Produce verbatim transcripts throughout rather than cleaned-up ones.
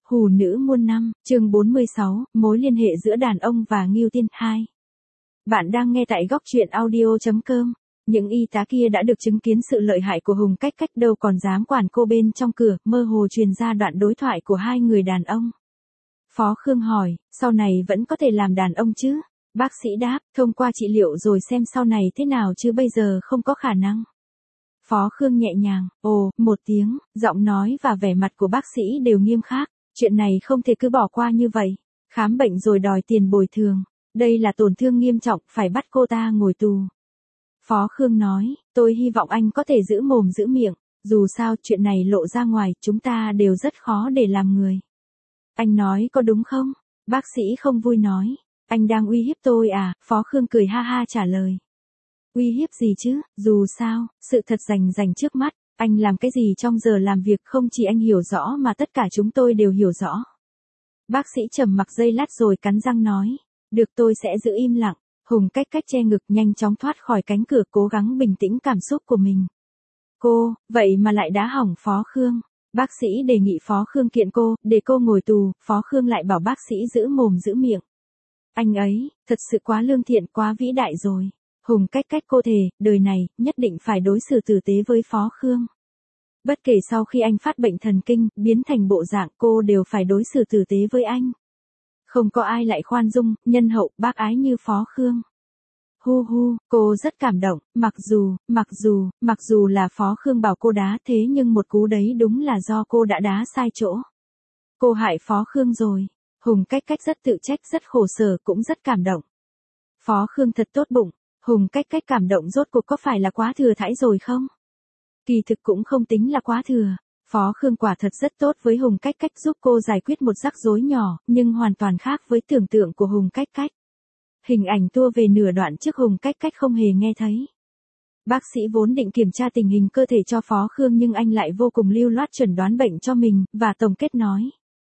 Hù nữ muôn năm, chương bốn mươi sáu, mối liên hệ giữa đàn ông và Ngưu Tiên hai. Bạn đang nghe tại góc truyện audio chấm com. Những y tá kia đã được chứng kiến sự lợi hại của Hùng Cách Cách đâu còn dám quản cô bên trong cửa, mơ hồ truyền ra đoạn đối thoại của hai người đàn ông. Phó Khương hỏi, sau này vẫn có thể làm đàn ông chứ? Bác sĩ đáp, thông qua trị liệu rồi xem sau này thế nào chứ bây giờ không có khả năng. Phó Khương nhẹ nhàng, ồ, một tiếng, giọng nói và vẻ mặt của bác sĩ đều nghiêm khắc. Chuyện này không thể cứ bỏ qua như vậy. Khám bệnh rồi đòi tiền bồi thường. Đây là tổn thương nghiêm trọng, phải bắt cô ta ngồi tù. Phó Khương nói, tôi hy vọng anh có thể giữ mồm giữ miệng. Dù sao chuyện này lộ ra ngoài, chúng ta đều rất khó để làm người. Anh nói có đúng không? Bác sĩ không vui nói. Anh đang uy hiếp tôi à? Phó Khương cười ha ha trả lời. Uy hiếp gì chứ? Dù sao, sự thật rành rành trước mắt. Anh làm cái gì trong giờ làm việc không chỉ anh hiểu rõ mà tất cả chúng tôi đều hiểu rõ. Bác sĩ trầm mặc giây lát rồi cắn răng nói. Được, tôi sẽ giữ im lặng. Hùng Cách Cách che ngực nhanh chóng thoát khỏi cánh cửa, cố gắng bình tĩnh cảm xúc của mình. Cô, vậy mà lại đã hỏng Phó Khương. Bác sĩ đề nghị Phó Khương kiện cô, để cô ngồi tù. Phó Khương lại bảo bác sĩ giữ mồm giữ miệng. Anh ấy, thật sự quá lương thiện, quá vĩ đại rồi. Hùng Cách Cách cô thề, đời này, nhất định phải đối xử tử tế với Phó Khương. Bất kể sau khi anh phát bệnh thần kinh, biến thành bộ dạng, cô đều phải đối xử tử tế với anh. Không có ai lại khoan dung, nhân hậu, bác ái như Phó Khương. Hu hu, cô rất cảm động, mặc dù, mặc dù, mặc dù là Phó Khương bảo cô đá thế nhưng một cú đấy đúng là do cô đã đá sai chỗ. Cô hại Phó Khương rồi. Hùng Cách Cách rất tự trách, rất khổ sở, cũng rất cảm động. Phó Khương thật tốt bụng. Hùng Cách Cách cảm động rốt cuộc có phải là quá thừa thãi rồi không? Kỳ thực cũng không tính là quá thừa. Phó Khương quả thật rất tốt với Hùng Cách Cách, giúp cô giải quyết một rắc rối nhỏ, nhưng hoàn toàn khác với tưởng tượng của Hùng Cách Cách. Hình ảnh tua về nửa đoạn trước Hùng Cách Cách không hề nghe thấy. Bác sĩ vốn định kiểm tra tình hình cơ thể cho Phó Khương nhưng anh lại vô cùng lưu loát chẩn đoán bệnh cho mình, và tổng kết nói.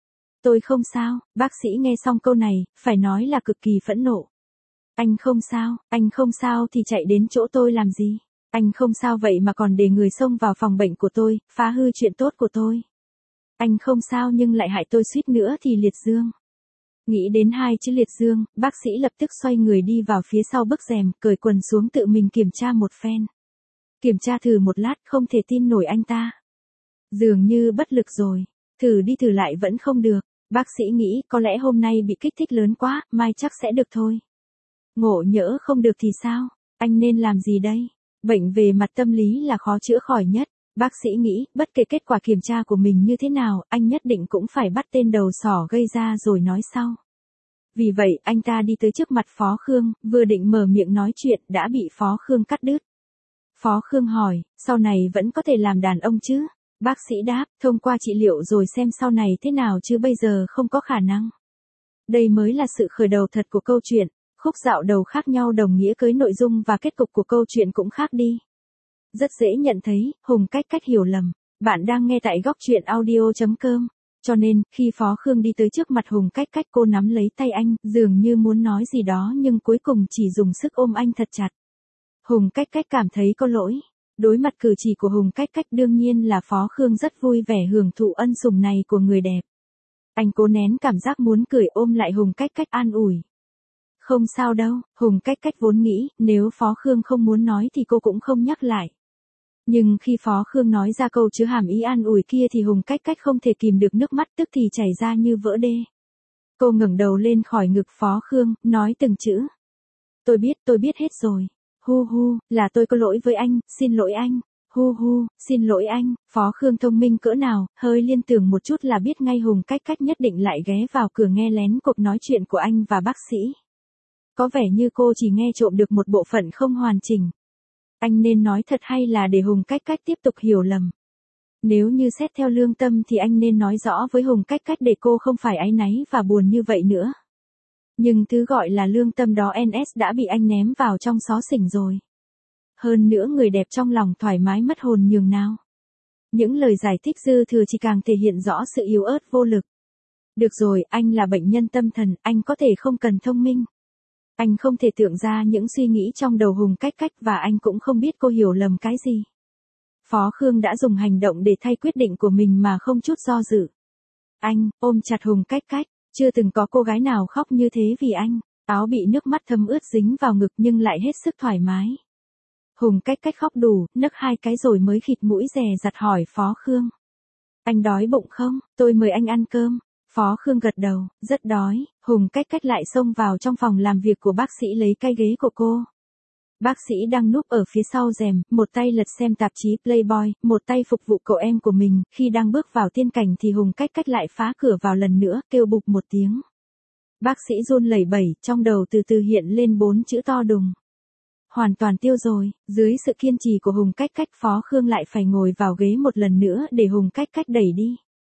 Tôi không sao. Bác sĩ nghe xong câu này, phải nói là cực kỳ phẫn nộ. Anh không sao, anh không sao thì chạy đến chỗ tôi làm gì? Anh không sao vậy mà còn để người xông vào phòng bệnh của tôi, phá hư chuyện tốt của tôi. Anh không sao nhưng lại hại tôi suýt nữa thì liệt dương. Nghĩ đến hai chữ liệt dương, bác sĩ lập tức xoay người đi vào phía sau bức rèm, cởi quần xuống tự mình kiểm tra một phen. Kiểm tra thử một lát, không thể tin nổi anh ta. Dường như bất lực rồi, thử đi thử lại vẫn không được. Bác sĩ nghĩ có lẽ hôm nay bị kích thích lớn quá, mai chắc sẽ được thôi. Ngộ nhỡ không được thì sao? Anh nên làm gì đây? Bệnh về mặt tâm lý là khó chữa khỏi nhất. Bác sĩ nghĩ, bất kể kết quả kiểm tra của mình như thế nào, anh nhất định cũng phải bắt tên đầu sỏ gây ra rồi nói sau. Vì vậy, anh ta đi tới trước mặt Phó Khương, vừa định mở miệng nói chuyện, đã bị Phó Khương cắt đứt. Phó Khương hỏi, sau này vẫn có thể làm đàn ông chứ? Bác sĩ đáp, thông qua trị liệu rồi xem sau này thế nào chứ bây giờ không có khả năng. Đây mới là sự khởi đầu thật của câu chuyện. Khúc dạo đầu khác nhau đồng nghĩa với nội dung và kết cục của câu chuyện cũng khác đi. Rất dễ nhận thấy, Hùng Cách Cách hiểu lầm. Bạn đang nghe tại góc truyện audio chấm com. Cho nên, khi Phó Khương đi tới trước mặt Hùng Cách Cách, cô nắm lấy tay anh, dường như muốn nói gì đó nhưng cuối cùng chỉ dùng sức ôm anh thật chặt. Hùng Cách Cách cảm thấy có lỗi. Đối mặt cử chỉ của Hùng Cách Cách đương nhiên là Phó Khương rất vui vẻ hưởng thụ ân sủng này của người đẹp. Anh cố nén cảm giác muốn cười, ôm lại Hùng Cách Cách an ủi. Không sao đâu, Hùng Cách Cách vốn nghĩ, nếu Phó Khương không muốn nói thì cô cũng không nhắc lại. Nhưng khi Phó Khương nói ra câu chứa hàm ý an ủi kia thì Hùng Cách Cách không thể kìm được nước mắt, tức thì chảy ra như vỡ đê. Cô ngẩng đầu lên khỏi ngực Phó Khương, nói từng chữ. Tôi biết, tôi biết hết rồi. Hu hu, là tôi có lỗi với anh, xin lỗi anh. Hu hu, xin lỗi anh. Phó Khương thông minh cỡ nào, hơi liên tưởng một chút là biết ngay Hùng Cách Cách nhất định lại ghé vào cửa nghe lén cuộc nói chuyện của anh và bác sĩ. Có vẻ như cô chỉ nghe trộm được một bộ phận không hoàn chỉnh. Anh nên nói thật hay là để Hùng Cách Cách tiếp tục hiểu lầm? Nếu như xét theo lương tâm thì anh nên nói rõ với Hùng Cách Cách để cô không phải áy náy và buồn như vậy nữa. Nhưng thứ gọi là lương tâm đó en ét đã bị anh ném vào trong xó xỉnh rồi. Hơn nữa người đẹp trong lòng thoải mái mất hồn nhường nào. Những lời giải thích dư thừa chỉ càng thể hiện rõ sự yếu ớt vô lực. Được rồi, anh là bệnh nhân tâm thần, anh có thể không cần thông minh. Anh không thể tưởng ra những suy nghĩ trong đầu Hùng Cách Cách và anh cũng không biết cô hiểu lầm cái gì. Phó Khương đã dùng hành động để thay quyết định của mình mà không chút do dự. Anh, ôm chặt Hùng Cách Cách, chưa từng có cô gái nào khóc như thế vì anh. Áo bị nước mắt thấm ướt dính vào ngực nhưng lại hết sức thoải mái. Hùng Cách Cách khóc đủ, nấc hai cái rồi mới khịt mũi dè dặt hỏi Phó Khương. Anh đói bụng không, tôi mời anh ăn cơm. Phó Khương gật đầu, rất đói. Hùng Cách Cách lại xông vào trong phòng làm việc của bác sĩ lấy cái ghế của cô. Bác sĩ đang núp ở phía sau rèm, một tay lật xem tạp chí Playboy, một tay phục vụ cậu em của mình. Khi đang bước vào tiên cảnh thì Hùng Cách Cách lại phá cửa vào lần nữa, kêu bụp một tiếng. Bác sĩ run lẩy bẩy, trong đầu từ từ hiện lên bốn chữ to đùng. Hoàn toàn tiêu rồi, dưới sự kiên trì của Hùng Cách Cách, Phó Khương lại phải ngồi vào ghế một lần nữa để Hùng Cách Cách đẩy đi.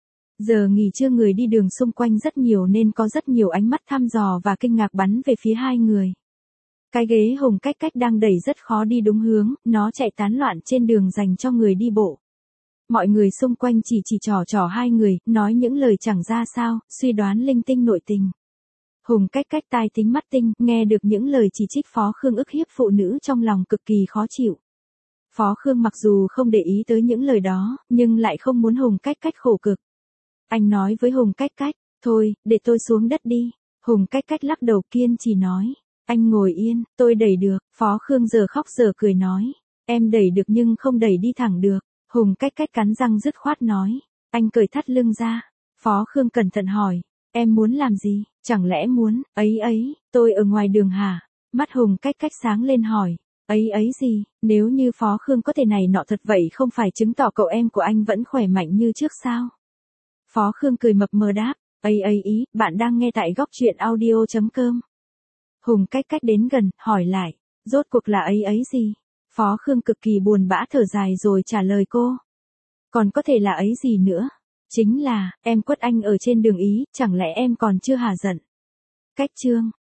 Giờ nghỉ trưa người đi đường xung quanh rất nhiều nên có rất nhiều ánh mắt thăm dò và kinh ngạc bắn về phía hai người. Cái ghế Hùng Cách Cách đang đẩy rất khó đi đúng hướng, nó chạy tán loạn trên đường dành cho người đi bộ. Mọi người xung quanh chỉ chỉ trò trò hai người, nói những lời chẳng ra sao, suy đoán linh tinh nội tình. Hùng Cách Cách tai tính mắt tinh, nghe được những lời chỉ trích Phó Khương ức hiếp phụ nữ trong lòng cực kỳ khó chịu. Phó Khương mặc dù không để ý tới những lời đó, nhưng lại không muốn Hùng Cách Cách khổ cực. Anh nói với Hùng Cách Cách, thôi, để tôi xuống đất đi. Hùng Cách Cách lắc đầu kiên trì nói, anh ngồi yên, tôi đẩy được. Phó Khương giờ khóc giờ cười nói, em đẩy được nhưng không đẩy đi thẳng được. Hùng Cách Cách cắn răng dứt khoát nói, anh cởi thắt lưng ra. Phó Khương cẩn thận hỏi, em muốn làm gì, chẳng lẽ muốn, ấy ấy, tôi ở ngoài đường hả? Mắt Hùng Cách Cách sáng lên hỏi, ấy ấy gì, nếu như Phó Khương có thể này nọ thật vậy không phải chứng tỏ cậu em của anh vẫn khỏe mạnh như trước sao? Phó Khương cười mập mờ đáp, ấy ấy ý, bạn đang nghe tại góc truyện audio chấm com. Hùng Cách Cách đến gần, hỏi lại, rốt cuộc là ấy ấy gì? Phó Khương cực kỳ buồn bã thở dài rồi trả lời cô. Còn có thể là ấy gì nữa? Chính là, em quất anh ở trên đường ý, chẳng lẽ em còn chưa hả giận? Cách chương.